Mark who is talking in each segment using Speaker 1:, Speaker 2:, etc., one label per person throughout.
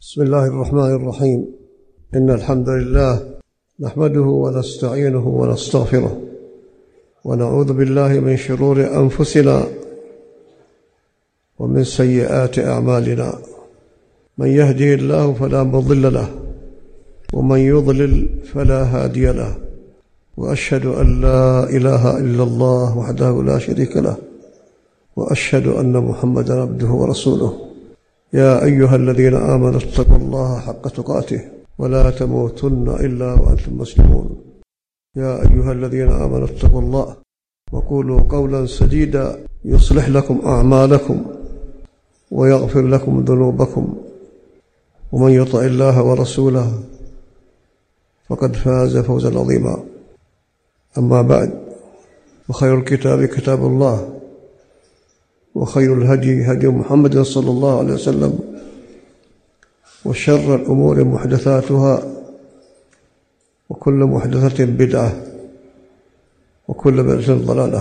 Speaker 1: بسم الله الرحمن الرحيم. إن الحمد لله نحمده ونستعينه ونستغفره ونعوذ بالله من شرور أنفسنا ومن سيئات أعمالنا. من يهده الله فلا مضل له ومن يضلل فلا هادي له، وأشهد أن لا إله إلا الله وحده لا شريك له، وأشهد أن محمدا عبده ورسوله. يا أيها الذين آمنوا اتقوا الله حق تقاته ولا تموتن إلا وأنتم مسلمون. يا أيها الذين آمنوا اتقوا الله وقولوا قولا سديدا يصلح لكم أعمالكم ويغفر لكم ذنوبكم، ومن يطع الله ورسوله فقد فاز فوزا عظيما. أما بعد، وخير الكتاب كتاب الله، وخير الهدي هدي محمد صلى الله عليه وسلم، وشر الأمور محدثاتها، وكل محدثة بدعة، وكل بدعة ضلالة.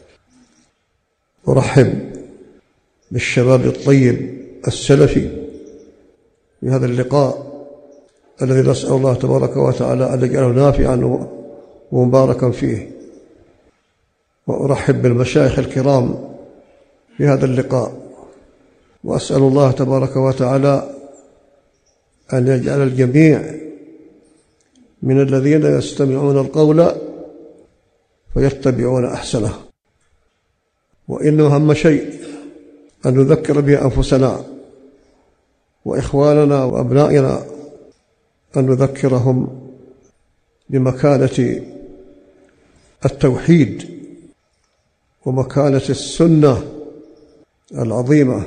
Speaker 1: أرحب بالشباب الطيب السلفي في هذا اللقاء الذي نسأل الله تبارك وتعالى أن يجعله نافعا ومباركا فيه. وأرحب بالمشايخ الكرام في هذا اللقاء، وأسأل الله تبارك وتعالى أن يجعل الجميع من الذين يستمعون القول فيتبعون أحسنه. وإنه أهم شيء أن نذكر به أنفسنا وإخواننا وأبنائنا، أن نذكرهم بمكانة التوحيد ومكانة السنة العظيمة.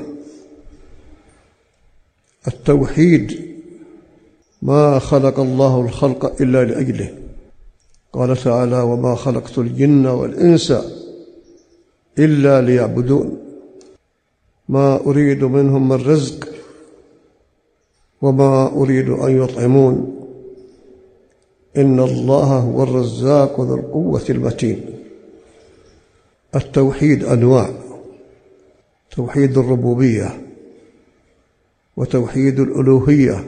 Speaker 1: التوحيد ما خلق الله الخلق إلا لأجله. قال تعالى: وما خلقت الجن والإنس إلا ليعبدون ما أريد منهم من رزق وما أريد أن يطعمون إن الله هو الرزاق ذو القوة المتين. التوحيد أنواع: توحيد الربوبية، وتوحيد الألوهية،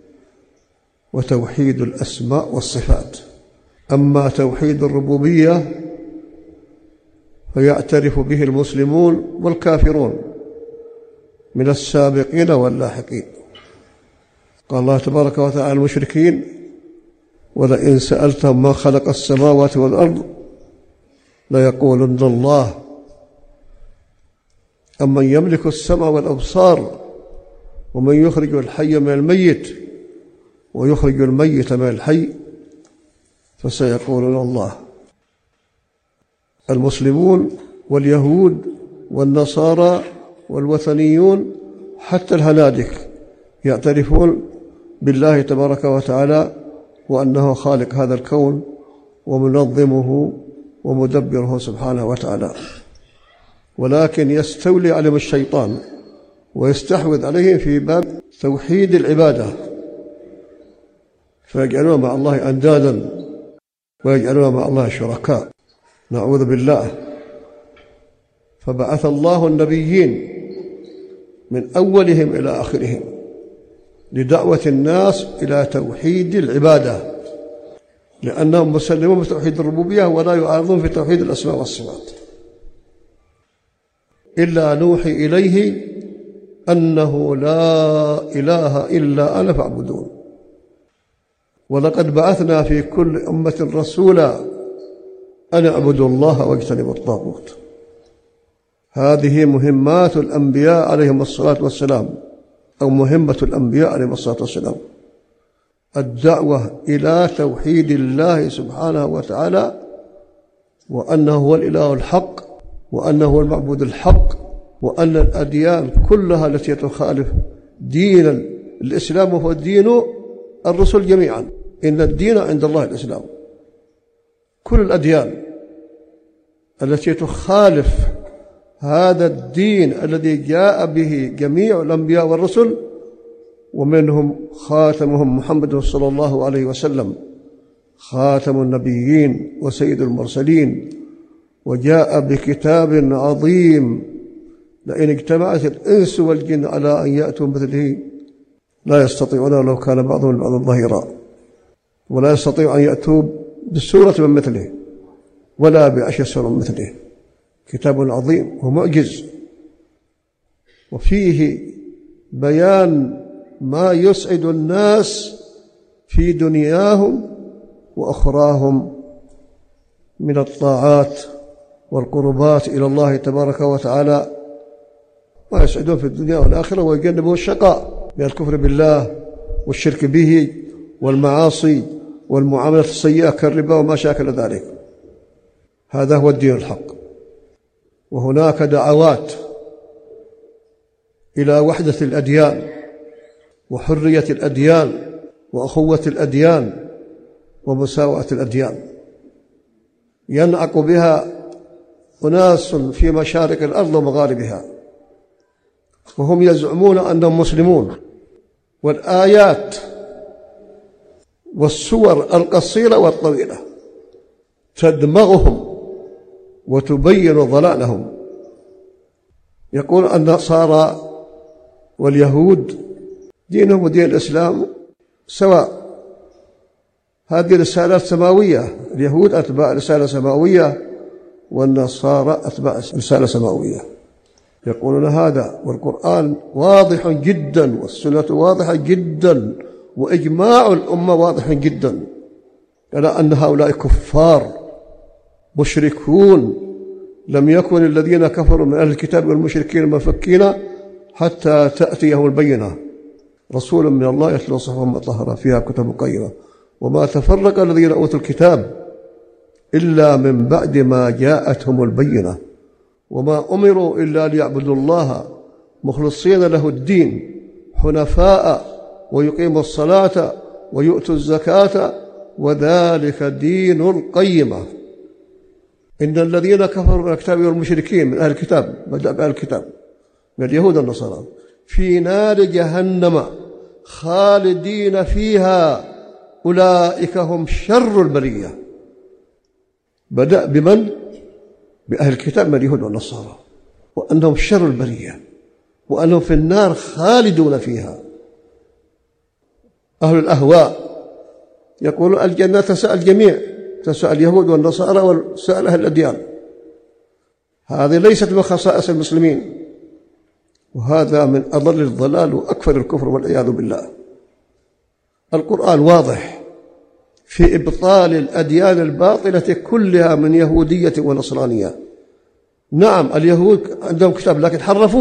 Speaker 1: وتوحيد الأسماء والصفات. أما توحيد الربوبية فيعترف به المسلمون والكافرون من السابقين واللاحقين. قال الله تبارك وتعالى المشركين: ولئن سألتهم ما خلق السماوات والأرض ليقولن الله أمن يملك السمع والأبصار ومن يخرج الحي من الميت ويخرج الميت من الحي فسيقولون الله. المسلمون واليهود والنصارى والوثنيون حتى الهنادك يعترفون بالله تبارك وتعالى وأنه خالق هذا الكون ومنظمه ومدبره سبحانه وتعالى، ولكن يستولي عليهم الشيطان ويستحوذ عليهم في باب توحيد العبادة، فيجعلون مع الله أندادا ويجعلون مع الله شركاء، نعوذ بالله. فبعث الله النبيين من أولهم إلى آخرهم لدعوة الناس إلى توحيد العبادة، لأنهم مسلمون بتوحيد الربوبية ولا يعارضون في توحيد الأسماء والصفات. إلا نوحي إليه أنه لا إله إلا أنا فاعبدون. ولقد بعثنا في كل أمة رسولا أن اعبدوا الله واجتنبوا الطاغوت. هذه مهمات الأنبياء عليهم الصلاة والسلام، أو مهمة الأنبياء عليهم الصلاة والسلام: الدعوة إلى توحيد الله سبحانه وتعالى، وأنه هو الإله الحق، وأنه هو المعبود الحق، وأن الأديان كلها التي تخالف دين الإسلام وهو دين الرسل جميعا. إن الدين عند الله الإسلام. كل الأديان التي تخالف هذا الدين الذي جاء به جميع الأنبياء والرسل، ومنهم خاتمهم محمد صلى الله عليه وسلم، خاتم النبيين وسيد المرسلين، وجاء بكتاب عظيم: لئن اجتمعت الإنس والجن على أن يأتوا مثله لا يستطيعون لو كان بعضهم لبعض ظهيرا، ولا يستطيع أن يأتوا بسورة من مثله ولا بعشر سور من مثله. كتاب عظيم ومعجز، وفيه بيان ما يسعد الناس في دنياهم وأخراهم من الطاعات والقربات إلى الله تبارك وتعالى، ما يسعدون في الدنيا والآخرة، ويجنبون الشقاء من الكفر بالله والشرك به والمعاصي والمعاملة السيئة كالربا وما شاكل ذلك. هذا هو الدين الحق. وهناك دعوات إلى وحدة الأديان وحرية الأديان وأخوة الأديان ومساواة الأديان، ينعق بها أناس في مشارق الأرض ومغاربها، وهم يزعمون أنهم مسلمون، والآيات والسور القصيرة والطويلة تدمغهم وتبين ضلالهم. يقول النصارى واليهود دينهم ودين الإسلام سواء. هذه رسالة سماوية، اليهود أتباع رسالة سماوية والنصارى أتباع رسالة سماوية. يقولون هذا، والقرآن واضح جدا والسنة واضحة جدا وإجماع الأمة واضح جدا على أن هؤلاء كفار مشركون. لم يكن الذين كفروا من أهل الكتاب والمشركين منفكين حتى تأتيهم البينة، رسول من الله يتلو صحفا مطهرة فيها كتب قيمة. وما تفرق الذين أوتوا الكتاب إلا من بعد ما جاءتهم البينة، وما أمروا إلا ليعبدوا الله مخلصين له الدين حنفاء ويقيموا الصلاة ويؤتوا الزكاة وذلك دين القيمة. إن الذين كفروا من الكتاب والمشركين من أهل الكتاب، بدأ بأهل الكتاب من اليهود والنصارى، في نار جهنم خالدين فيها أولئك هم شر البرية. بدأ بمن؟ بأهل الكتاب من اليهود والنصارى، وأنهم شر البرية، وأنهم في النار خالدون فيها. أهل الأهواء يقولون الجنة تسأل الجميع، تسأل اليهود والنصارى وسأل أهل الأديان. هذه ليست من خصائص المسلمين، وهذا من أضل الضلال وأكثر الكفر والعياذ بالله. القرآن واضح في إبطال الأديان الباطلة كلها من يهودية ونصرانية. نعم اليهود عندهم كتاب لكن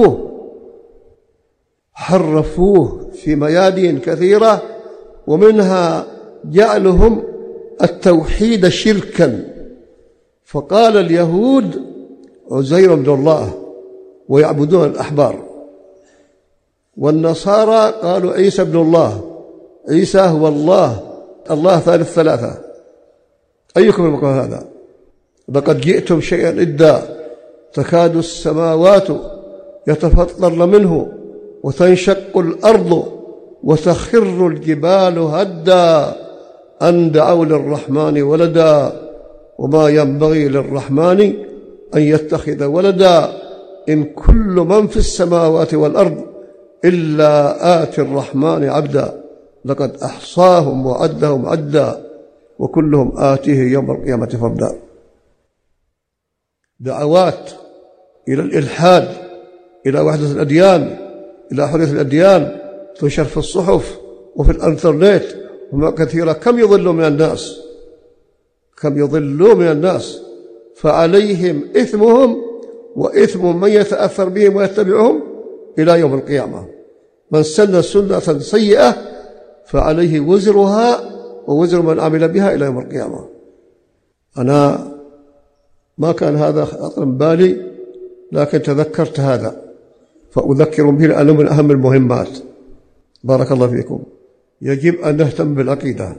Speaker 1: حرفوه في ميادين كثيرة، ومنها جعلهم التوحيد شركا، فقال اليهود عزير بن الله ويعبدون الأحبار، والنصارى قالوا عيسى بن الله، عيسى هو الله ثالث ثلاثة. أيكم يقول هذا؟ لقد جئتم شيئا إدا، تكاد السماوات يتفطرن منه وتنشق الأرض وتخر الجبال هدا أن دعوا للرحمن ولدا وما ينبغي للرحمن أن يتخذ ولدا إن كل من في السماوات والأرض إلا آتي الرحمن عبدا لقد أحصاهم وعدهم عدا وكلهم آتيه يوم القيامة فردا. دعوات إلى الإلحاد، إلى وحدة الأديان، إلى حرية الأديان تنشر في الصحف وفي الإنترنت وما كثيرة. كم يضلوا من الناس، فعليهم إثمهم وإثم من يتأثر بهم ويتبعهم إلى يوم القيامة. من سن سنة سيئة فعليه وزرها ووزر من عمل بها إلى يوم القيامة. أنا ما كان هذا خاطر بالي، لكن تذكرت هذا فأذكر به لأنه من أهم المهمات. بارك الله فيكم. يجب أن نهتم بالعقيدة.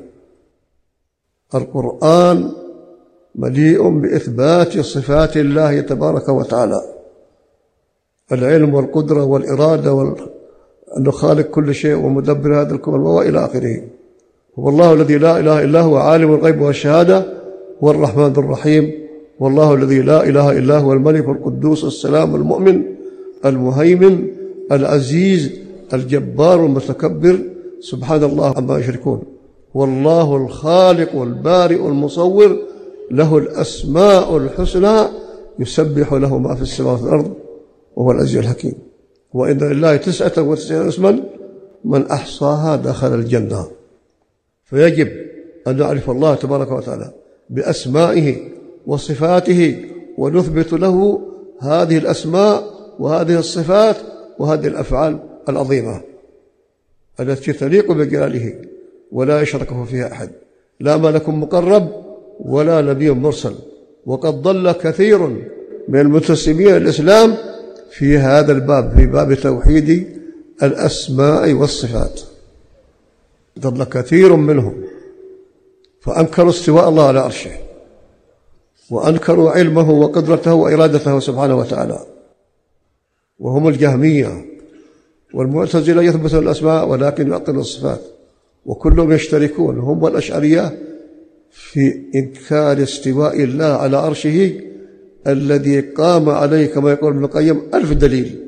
Speaker 1: القرآن مليء بإثبات صفات الله تبارك وتعالى، العلم والقدرة والإرادة أنه خالق كل شيء ومدبر هذا الكون وإلى آخره. هو الله الذي لا إله إلا هو عالم الغيب والشهادة، هو الرحمن الرحيم، والله الذي لا إله إلا هو الملك القدوس السلام المؤمن المهيمن العزيز الجبار المتكبر سبحان الله عما يشركون. والله الخالق البارئ المصور له الأسماء الحسنى يسبح له ما في السماوات والأرض وهو العزيز الحكيم. وإن لله 99 اسما من أحصاها دخل الجنة. فيجب أن نعرف الله تبارك وتعالى بأسمائه وصفاته ونثبت له هذه الأسماء وهذه الصفات وهذه الأفعال العظيمة التي تليق بجلاله ولا يشركه فيها أحد، لا ملك مقرب ولا نبي مرسل. وقد ضل كثير من المنتسبين للإسلام في هذا الباب، في باب توحيد الأسماء والصفات، ضل كثير منهم فأنكروا استواء الله على عرشه، وأنكروا علمه وقدرته وإرادته سبحانه وتعالى، وهم الجهمية والمعتزلة يثبتون الأسماء ولكن يعطلون الصفات، وكلهم يشتركون هم والأشعرية في إنكار استواء الله على عرشه الذي قام عليه كما يقول ابن القيم 1000 دليل.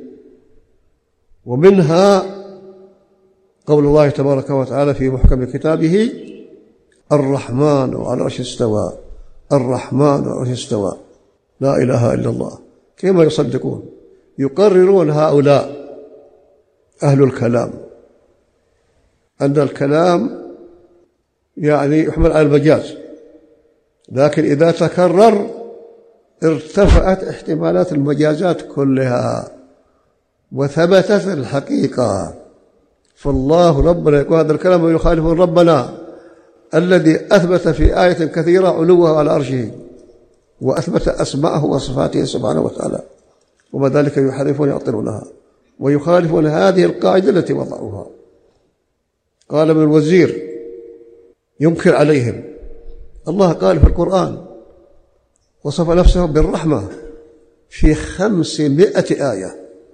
Speaker 1: ومنها قول الله تبارك وتعالى في محكم كتابه: الرحمن على العرش استوى، الرحمن على العرش استوى. لا إله إلا الله. كما يصدقون؟ يقررون هؤلاء أهل الكلام أن الكلام يعني يحمل على المجاز، لكن إذا تكرر ارتفعت احتمالات المجازات كلها وثبتت الحقيقة. فالله ربنا يقول هذا الكلام ويخالف ربنا الذي أثبت في آية كثيرة علوه على عرشه وأثبت أسماءه وصفاته سبحانه وتعالى، وما ذلك يحرفون يعطلونها ويخالفون هذه القاعدة التي وضعوها. قال ابن الوزير ينكر عليهم: الله قال في القرآن وصف نفسه بالرحمة في 500 آية،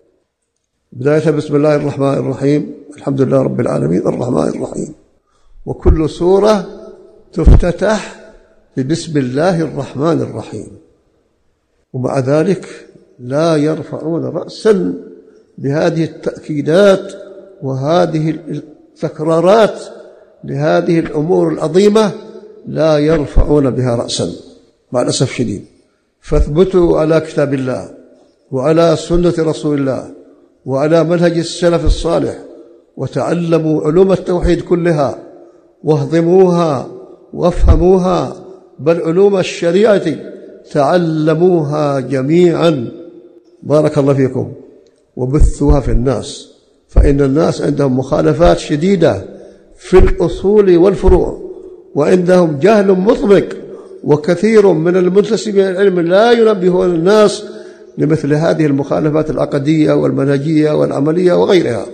Speaker 1: بداية بسم الله الرحمن الرحيم، الحمد لله رب العالمين الرحمن الرحيم، وكل سورة تفتتح ببسم الله الرحمن الرحيم. ومع ذلك لا يرفعون رأسا بهذه التأكيدات وهذه التكرارات لهذه الأمور العظيمة، لا يرفعون بها رأسا مع الأسف الشديد. فاثبتوا على كتاب الله وعلى سنة رسول الله وعلى منهج السلف الصالح، وتعلموا علوم التوحيد كلها واهضموها وافهموها، بل علوم الشريعة تعلموها جميعا بارك الله فيكم، وبثوها في الناس، فإن الناس عندهم مخالفات شديدة في الأصول والفروع، وعندهم جهل مطبق، وكثير من المنتسبين العلم لا ينبهون الناس لمثل هذه المخالفات العقدية والمنهجية والعملية وغيرها.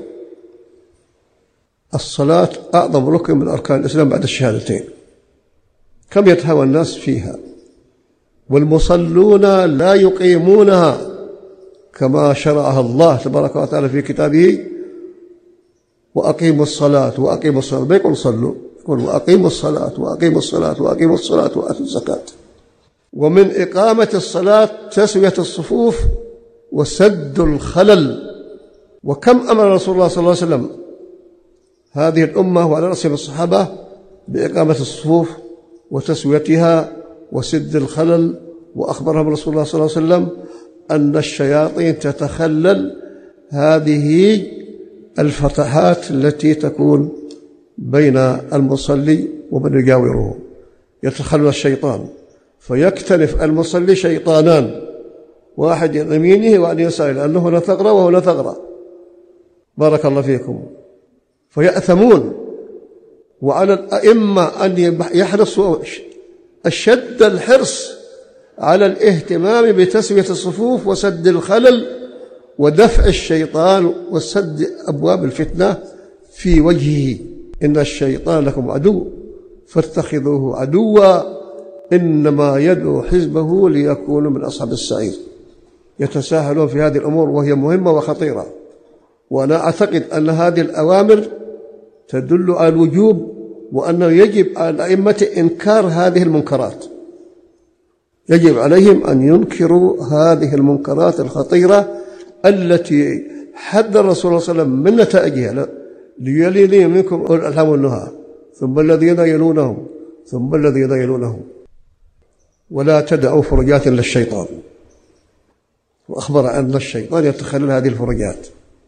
Speaker 1: الصلاة أعظم ركن من أركان الإسلام بعد الشهادتين، كم يتهاوى الناس فيها، والمصلون لا يقيمونها كما شرعها الله تبارك وتعالى في كتابه: وأقيموا الصلاة وأقيموا الصلاة، ما يقول صلوا، يقول وأقيموا الصلاة وأقيموا الصلاة وأقيموا الصلاة وآتوا الزكاة. ومن إقامة الصلاة تسوية الصفوف وسد الخلل. وكم أمر رسول الله صلى الله عليه وسلم هذه الأمة وعلى رأسهم الصحابة بإقامة الصفوف وتسويتها وسد الخلل، وأخبرهم رسول الله صلى الله عليه وسلم أن الشياطين تتخلل هذه الفتحات التي تكون بين المصلي ومن يجاوره. يتخلل الشيطان فيكتنف المصلي شيطانان، واحد عن يمينه وعن يساره، لأنه هنا ثغرة وهنا ثغرة بارك الله فيكم، فيأثمون. وعلى الأئمة أن يحرصوا أشد الحرص على الاهتمام بتسوية الصفوف وسد الخلل ودفع الشيطان وسد أبواب الفتنة في وجهه. إن الشيطان لكم عدو فاتخذوه عدوا إنما يدعو حزبه ليكونوا من أصحاب السعير. يتساهلون في هذه الأمور وهي مهمة وخطيرة، وأنا أعتقد أن هذه الأوامر تدل على الوجوب، وأنه يجب على الأئمة إنكار هذه المنكرات، يجب عليهم أن ينكروا هذه المنكرات الخطيرة التي حذر الرسول صلى الله عليه وسلم من نتائجها، ليلي منكم أولو الألحام والنهى ثم الذين يلونهم ثم الذين يلونهم ولا تدعوا فرجات للشيطان. وأخبر أن الشيطان يتخلل هذه الفرجات،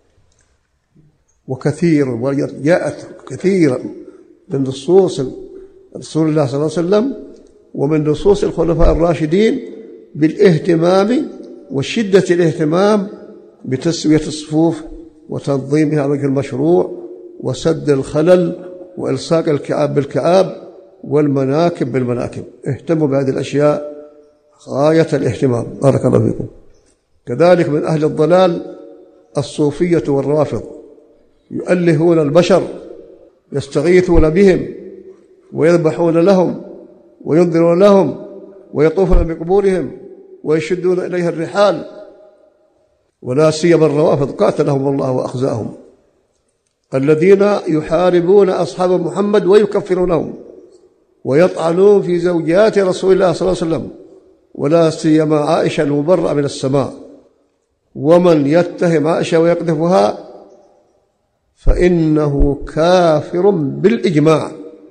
Speaker 1: وكثير جاءت كثيرا من نصوص رسول الله صلى الله عليه وسلم ومن نصوص الخلفاء الراشدين بالاهتمام وشدة الاهتمام بتسوية الصفوف وتنظيمها على وجه المشروع وسد الخلل وإلصاق الكعاب بالكعاب والمناكب بالمناكب. اهتموا بهذه الأشياء غاية الاهتمام. بارك الله فيكم. كذلك من أهل الضلال الصوفية والروافض، يؤلهون البشر، يستغيثون بهم ويذبحون لهم وينذرون لهم ويطوفون بقبورهم ويشدون إليها الرحال، ولا سيما الروافض قاتلهم الله وأخزاهم، الذين يحاربون أصحاب محمد ويكفرونهم ويطعنون في زوجات رسول الله صلى الله عليه وسلم، ولا سيما عائشة المبرأة من السماء. ومن يتهم عائشة ويقذفها فإنه كافر بالإجماع،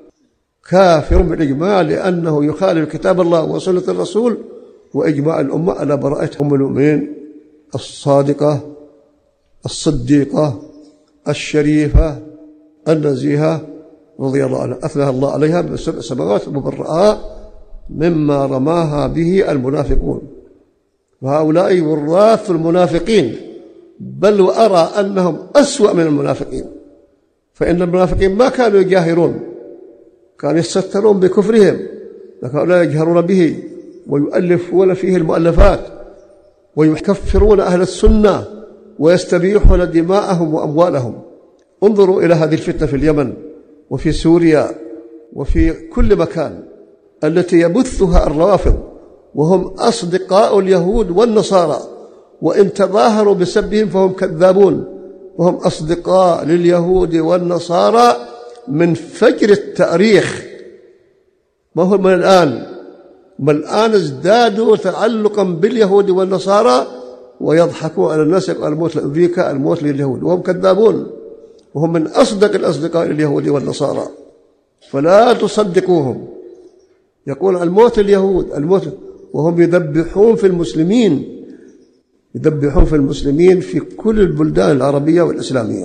Speaker 1: كافر بالإجماع، لأنه يخالف كتاب الله وسنة الرسول وإجماع الأمة على براءة أم المؤمنين الصادقة الصديقة الشريفة النزيهة رضي الله عنها، أثنى الله عليها بسبع سماوات مبرأة مما رماها به المنافقون، وهؤلاء وراث المنافقين، بل وأرى أنهم أسوأ من المنافقين، فإن المنافقين ما كانوا يجاهرون، كانوا يستترون بكفرهم، لكن هؤلاء يجهرون به ويؤلفون فيه المؤلفات ويكفرون أهل السنة ويستبيحون دماءهم وأموالهم. انظروا إلى هذه الفتنة في اليمن وفي سوريا وفي كل مكان التي يبثها الروافض، وهم أصدقاء اليهود والنصارى، وإن تظاهروا بسبهم فهم كذابون، وهم أصدقاء لليهود والنصارى من فجر التاريخ. ما هو من الآن، ما الآن ازدادوا تعلقا باليهود والنصارى ويضحكوا على الناس، الموت لأمريكا الموت لليهود، وهم كذابون، وهم من أصدق الأصدقاء لليهود والنصارى، فلا تصدقوهم. يقول الموت اليهود الموت، وهم يذبحون في المسلمين، يذبحون في المسلمين في كل البلدان العربية والإسلامية،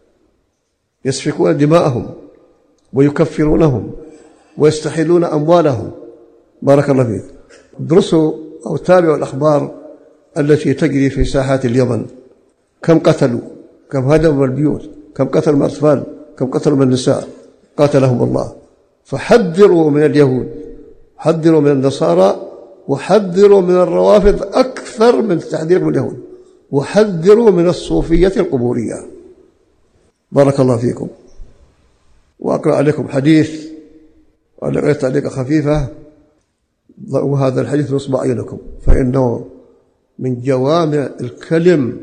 Speaker 1: يسفكون دماءهم ويكفرونهم ويستحلون أموالهم. بارك الله فيك. ادرسوا أو تابعوا الأخبار التي تجري في ساحات اليمن، كم قتلوا، كم هدموا البيوت، كم قتلوا من الأطفال، كم قتلوا من النساء، قاتلهم الله. فحذروا من اليهود، حذروا من النصارى، وحذروا من الروافض أكثر من التحذير من اليهود، وحذروا من الصوفية القبورية. بارك الله فيكم. وأقرأ عليكم حديث وأقرأ تعليقة خفيفة، ضعوا هذا الحديث نصب أعينكم، فإنه من جوامع الكلم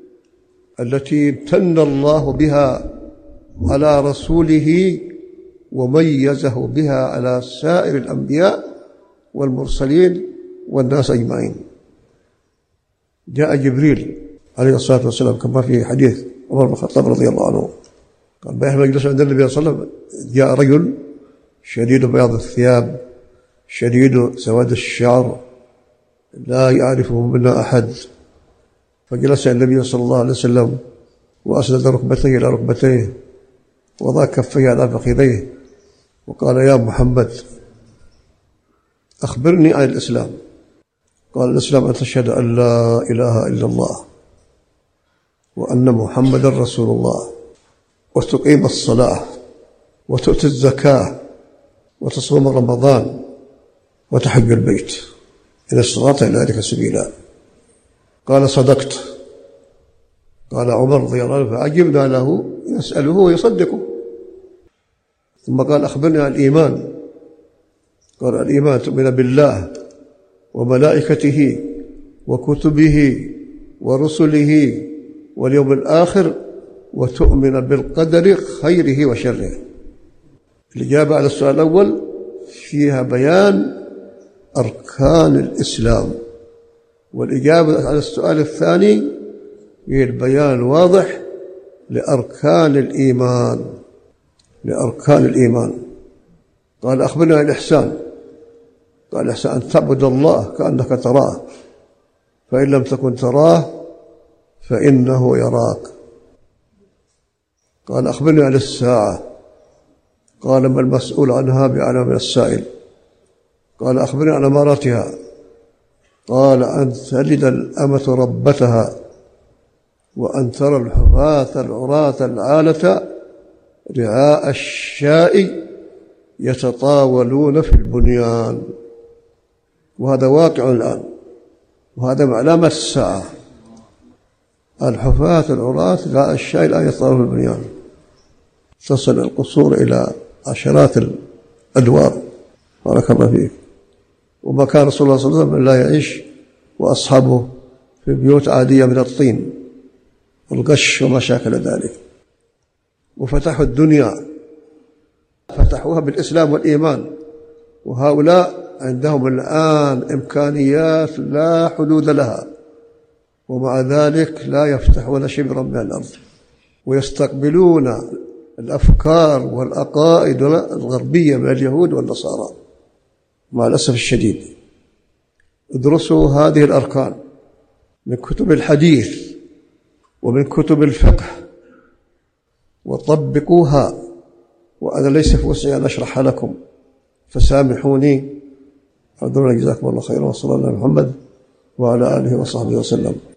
Speaker 1: التي امتن الله بها على رسوله وميزه بها على سائر الأنبياء والمرسلين والناس أجمعين. جاء جبريل عليه الصلاة والسلام كما في حديث عمر بن الخطاب رضي الله عنه، قال بينما يجلس عند النبي صلى الله عليه وسلم جاء رجل شديد بياض الثياب شديد سواد الشعر لا يعرفه منا أحد، فجلس النبي صلى الله عليه وسلم وأسند ركبتيه إلى ركبتيه وضع كفيه على فخذيه وقال يا محمد أخبرني عن الإسلام. قال الإسلام أن تشهد أن لا إله إلا الله وأن محمد رسول الله وتقيم الصلاة وتؤتي الزكاة وتصوم رمضان وتحج البيت إن استطعت إلى ذلك سبيلا. قال صدقت. قال عمر رضي الله عنه فعجبنا له يسأله ويصدقه، ثم قال أخبرني عن الإيمان. قال الإيمان تؤمن بالله وملائكته وكتبه ورسله واليوم الآخر وتؤمن بالقدر خيره وشره. الإجابة على السؤال الأول فيها بيان أركان الإسلام، والإجابة على السؤال الثاني هي البيان الواضح لأركان الإيمان، لأركان الإيمان. قال أخبرنا عن الإحسان. قال الإحسان أن تعبد الله كأنك تراه، فإن لم تكن تراه فإنه يراك. قال أخبرني عن الساعة. قال ما المسؤول عنها بأعلم من السائل. قال أخبرني عن أمارتها. قال أن تلد الأمة ربتها، وأن ترى الحفاة العراة العالة رعاء الشاء يتطاولون في البنيان. وهذا واقع الآن، وهذا علامة الساعة. الحفاة العراة رعاء الشاء الآن يتطاولون في البنيان، تصل القصور إلى عشرات الأدوار. بارك الله فيك. وما كان رسول الله صلى الله عليه وسلم لا يعيش وأصحابه في بيوت عادية من الطين والقش وما شاكل ذلك. وفتحوا الدنيا، فتحوها بالإسلام والإيمان، وهؤلاء عندهم الآن إمكانيات لا حدود لها، ومع ذلك لا يفتحون شبرا من الأرض، ويستقبلون الأفكار والعقائد الغربية من اليهود والنصارى. مع الأسف الشديد. ادرسوا هذه الأركان من كتب الحديث ومن كتب الفقه وطبقوها، وأنا ليس في وسعي أن أشرحها لكم، فسامحوني. أدعونا جزاكم الله خيرا، وصلى الله على محمد وعلى آله وصحبه وسلم.